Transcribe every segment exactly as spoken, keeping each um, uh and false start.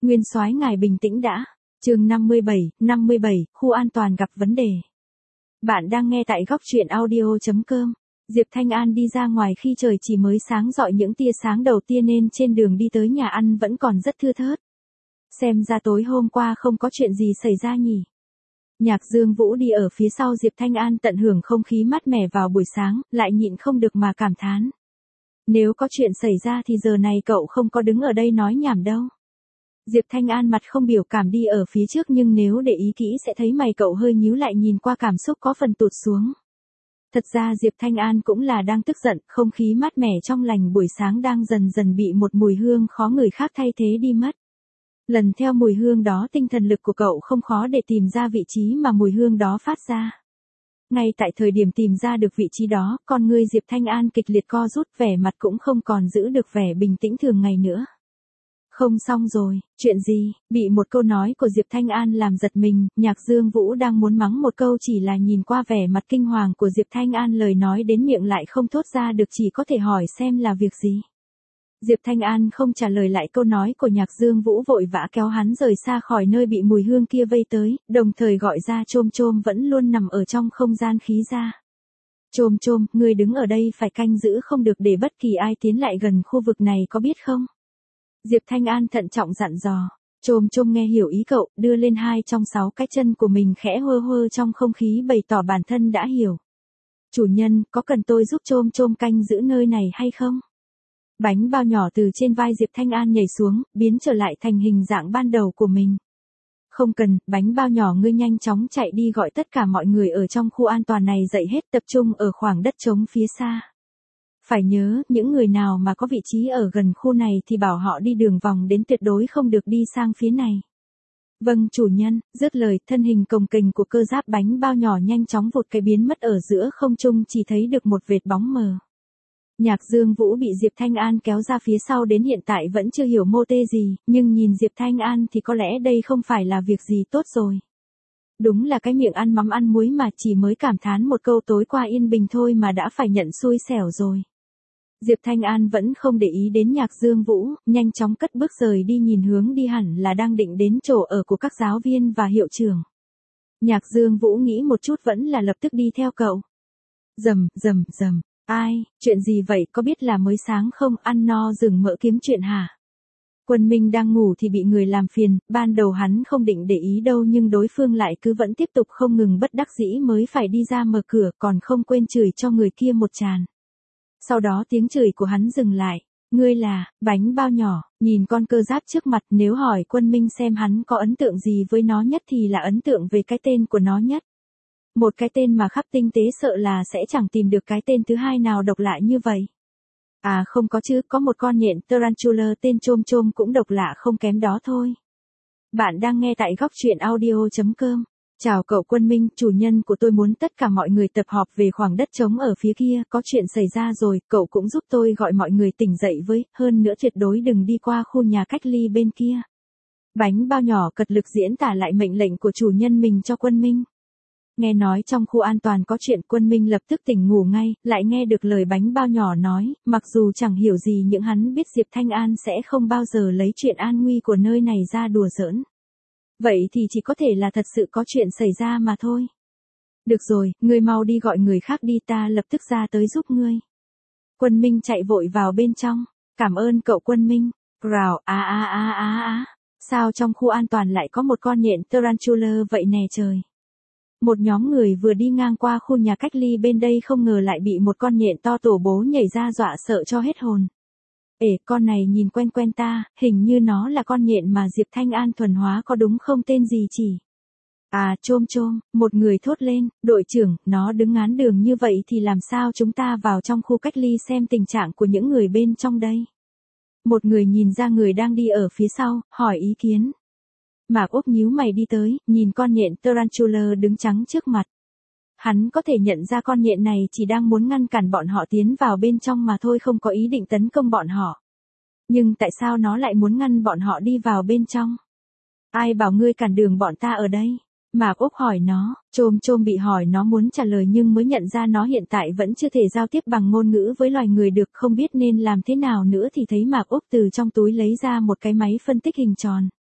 Nguyên soái ngài bình tĩnh đã. Chương năm mươi bảy, năm mươi bảy, khu an toàn gặp vấn đề. Bạn đang nghe tại góc truyện audio chấm com. Diệp Thanh An đi ra ngoài khi trời chỉ mới sáng rọi những tia sáng đầu tiên nên trên đường đi tới nhà ăn vẫn còn rất thưa thớt. Xem ra tối hôm qua không có chuyện gì xảy ra nhỉ. Nhạc Dương Vũ đi ở phía sau Diệp Thanh An tận hưởng không khí mát mẻ vào buổi sáng, lại nhịn không được mà cảm thán. Nếu có chuyện xảy ra thì giờ này cậu không có đứng ở đây nói nhảm đâu. Diệp Thanh An mặt không biểu cảm đi ở phía trước nhưng nếu để ý kỹ sẽ thấy mày cậu hơi nhíu lại nhìn qua cảm xúc có phần tụt xuống. Thật ra Diệp Thanh An cũng là đang tức giận, không khí mát mẻ trong lành buổi sáng đang dần dần bị một mùi hương khó người khác thay thế đi mất. Lần theo mùi hương đó tinh thần lực của cậu không khó để tìm ra vị trí mà mùi hương đó phát ra. Ngay tại thời điểm tìm ra được vị trí đó, con ngươi Diệp Thanh An kịch liệt co rút, vẻ mặt cũng không còn giữ được vẻ bình tĩnh thường ngày nữa. Không xong rồi, chuyện gì? Bị một câu nói của Diệp Thanh An làm giật mình, Nhạc Dương Vũ đang muốn mắng một câu chỉ là nhìn qua vẻ mặt kinh hoàng của Diệp Thanh An lời nói đến miệng lại không thốt ra được, chỉ có thể hỏi xem là việc gì. Diệp Thanh An không trả lời lại câu nói của Nhạc Dương Vũ, vội vã kéo hắn rời xa khỏi nơi bị mùi hương kia vây tới, đồng thời gọi ra Chôm Chôm vẫn luôn nằm ở trong không gian khí ra. Chôm Chôm, ngươi đứng ở đây phải canh giữ không được để bất kỳ ai tiến lại gần khu vực này có biết không? Diệp Thanh An thận trọng dặn dò. Chôm Chôm nghe hiểu ý cậu, đưa lên hai trong sáu cái chân của mình khẽ hơ hơ trong không khí bày tỏ bản thân đã hiểu. Chủ nhân, có cần tôi giúp Chôm Chôm canh giữ nơi này hay không? Bánh bao nhỏ từ trên vai Diệp Thanh An nhảy xuống, biến trở lại thành hình dạng ban đầu của mình. Không cần, bánh bao nhỏ ngươi nhanh chóng chạy đi gọi tất cả mọi người ở trong khu an toàn này dậy hết, tập trung ở khoảng đất trống phía xa. Phải nhớ, những người nào mà có vị trí ở gần khu này thì bảo họ đi đường vòng đến, tuyệt đối không được đi sang phía này. Vâng chủ nhân, dứt lời, thân hình cồng kềnh của cơ giáp bánh bao nhỏ nhanh chóng vụt cái biến mất ở giữa không trung, chỉ thấy được một vệt bóng mờ. Nhạc Dương Vũ bị Diệp Thanh An kéo ra phía sau đến hiện tại vẫn chưa hiểu mô tê gì, nhưng nhìn Diệp Thanh An thì có lẽ đây không phải là việc gì tốt rồi. Đúng là cái miệng ăn mắm ăn muối mà, chỉ mới cảm thán một câu tối qua yên bình thôi mà đã phải nhận xui xẻo rồi. Diệp Thanh An vẫn không để ý đến Nhạc Dương Vũ, nhanh chóng cất bước rời đi, nhìn hướng đi hẳn là đang định đến chỗ ở của các giáo viên và hiệu trưởng. Nhạc Dương Vũ nghĩ một chút vẫn là lập tức đi theo cậu. Rầm, rầm, rầm. Ai, chuyện gì vậy, có biết là mới sáng không, ăn no rừng mỡ kiếm chuyện hả? Quân Minh đang ngủ thì bị người làm phiền, ban đầu hắn không định để ý đâu nhưng đối phương lại cứ vẫn tiếp tục không ngừng, bất đắc dĩ mới phải đi ra mở cửa, còn không quên chửi cho người kia một tràn. Sau đó tiếng chửi của hắn dừng lại. Ngươi là, bánh bao nhỏ, nhìn con cơ giáp trước mặt, nếu hỏi Quân Minh xem hắn có ấn tượng gì với nó nhất thì là ấn tượng về cái tên của nó nhất. Một cái tên mà khắp tinh tế sợ là sẽ chẳng tìm được cái tên thứ hai nào độc lạ như vậy. À không có chứ, có một con nhện tarantula tên Chôm Chôm cũng độc lạ không kém đó thôi. Bạn đang nghe tại góc truyện audio chấm com. Chào cậu Quân Minh, chủ nhân của tôi muốn tất cả mọi người tập họp về khoảng đất trống ở phía kia, có chuyện xảy ra rồi, cậu cũng giúp tôi gọi mọi người tỉnh dậy với, hơn nữa tuyệt đối đừng đi qua khu nhà cách ly bên kia. Bánh bao nhỏ cật lực diễn tả lại mệnh lệnh của chủ nhân mình cho Quân Minh. Nghe nói trong khu an toàn có chuyện, Quân Minh lập tức tỉnh ngủ ngay, lại nghe được lời bánh bao nhỏ nói, mặc dù chẳng hiểu gì nhưng hắn biết Diệp Thanh An sẽ không bao giờ lấy chuyện an nguy của nơi này ra đùa giỡn. Vậy thì chỉ có thể là thật sự có chuyện xảy ra mà thôi. Được rồi, ngươi mau đi gọi người khác đi, ta lập tức ra tới giúp ngươi. Quân Minh chạy vội vào bên trong. Cảm ơn cậu Quân Minh. Rào, á á á á á. Sao trong khu an toàn lại có một con nhện tarantula vậy nè trời. Một nhóm người vừa đi ngang qua khu nhà cách ly bên đây không ngờ lại bị một con nhện to tổ bố nhảy ra dọa sợ cho hết hồn. Ê, con này nhìn quen quen ta, hình như nó là con nhện mà Diệp Thanh An thuần hóa có đúng không, tên gì chỉ? À, Chôm Chôm, một người thốt lên, đội trưởng, nó đứng ngán đường như vậy thì làm sao chúng ta vào trong khu cách ly xem tình trạng của những người bên trong đây? Một người nhìn ra người đang đi ở phía sau, hỏi ý kiến. Mạc Úc nhíu mày đi tới, nhìn con nhện tarantula đứng trắng trước mặt. Hắn có thể nhận ra con nhện này chỉ đang muốn ngăn cản bọn họ tiến vào bên trong mà thôi, không có ý định tấn công bọn họ. Nhưng tại sao nó lại muốn ngăn bọn họ đi vào bên trong? Ai bảo ngươi cản đường bọn ta ở đây? Mạc Úc hỏi nó, Chôm Chôm bị hỏi nó muốn trả lời nhưng mới nhận ra nó hiện tại vẫn chưa thể giao tiếp bằng ngôn ngữ với loài người được, không biết nên làm thế nào nữa thì thấy Mạc Úc từ trong túi lấy ra một cái máy phân tích hình tròn.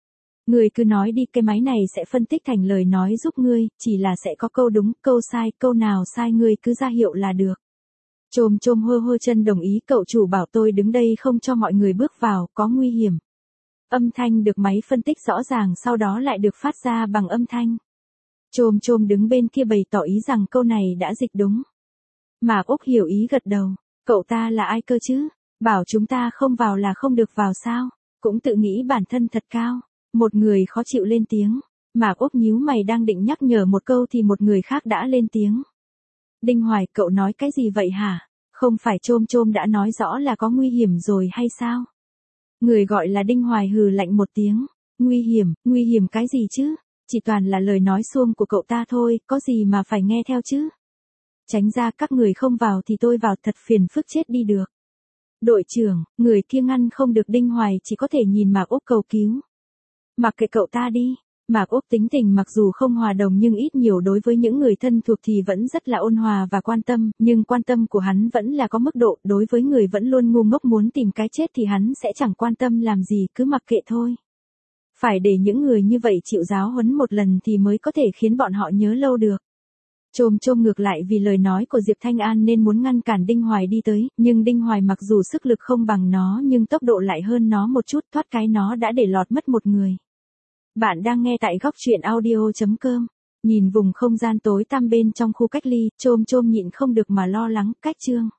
Ngươi cứ nói đi, cái máy này sẽ phân tích thành lời nói giúp ngươi, chỉ là sẽ có câu đúng, câu sai, câu nào sai ngươi cứ ra hiệu là được. Chôm chôm hơ hơ chân đồng ý, cậu chủ bảo tôi đứng đây không cho mọi người bước vào, có nguy hiểm. Âm thanh được máy phân tích rõ ràng, sau đó lại được phát ra bằng âm thanh. Chôm chôm đứng bên kia bày tỏ ý rằng câu này đã dịch đúng. Mạc Úc hiểu ý gật đầu, cậu ta là ai cơ chứ? Bảo chúng ta không vào là không được vào sao? Cũng tự nghĩ bản thân thật cao. Một người khó chịu lên tiếng. Mạc Úc nhíu mày đang định nhắc nhở một câu thì một người khác đã lên tiếng. Đinh Hoài, cậu nói cái gì vậy hả? Không phải Chôm Chôm đã nói rõ là có nguy hiểm rồi hay sao? Người gọi là Đinh Hoài hừ lạnh một tiếng. Nguy hiểm, nguy hiểm cái gì chứ? Chỉ toàn là lời nói suông của cậu ta thôi, có gì mà phải nghe theo chứ? Tránh ra, các người không vào thì tôi vào, thật phiền phức chết đi được. Đội trưởng, người kia ngăn không được Đinh Hoài chỉ có thể nhìn Mạc Úc cầu cứu. Mặc kệ cậu ta đi. Mạc Úc tính tình mặc dù không hòa đồng nhưng ít nhiều đối với những người thân thuộc thì vẫn rất là ôn hòa và quan tâm, nhưng quan tâm của hắn vẫn là có mức độ, đối với người vẫn luôn ngu ngốc muốn tìm cái chết thì hắn sẽ chẳng quan tâm làm gì, cứ mặc kệ thôi. Phải để những người như vậy chịu giáo huấn một lần thì mới có thể khiến bọn họ nhớ lâu được. Chôm chôm ngược lại vì lời nói của Diệp Thanh An nên muốn ngăn cản Đinh Hoài đi tới, nhưng Đinh Hoài mặc dù sức lực không bằng nó nhưng tốc độ lại hơn nó một chút, thoát cái nó đã để lọt mất một người. Bạn đang nghe tại góc truyện audio chấm com. Nhìn vùng không gian tối tăm bên trong khu cách ly, Chôm chôm nhịn không được mà lo lắng, cách chương.